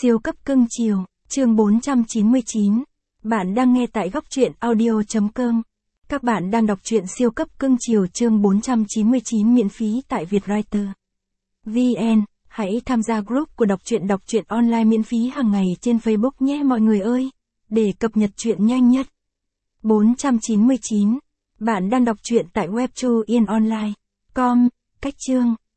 Siêu cấp cưng chiều, chương 499. Bạn đang nghe tại góc truyện audio.com. Các bạn đang đọc truyện siêu cấp cưng chiều chương 499 miễn phí tại Vietwriter. VN, hãy tham gia group của đọc truyện online miễn phí hàng ngày trên Facebook nhé mọi người ơi, để cập nhật truyện nhanh nhất. 499. Bạn đang đọc truyện tại web2inonline.com, cách chương.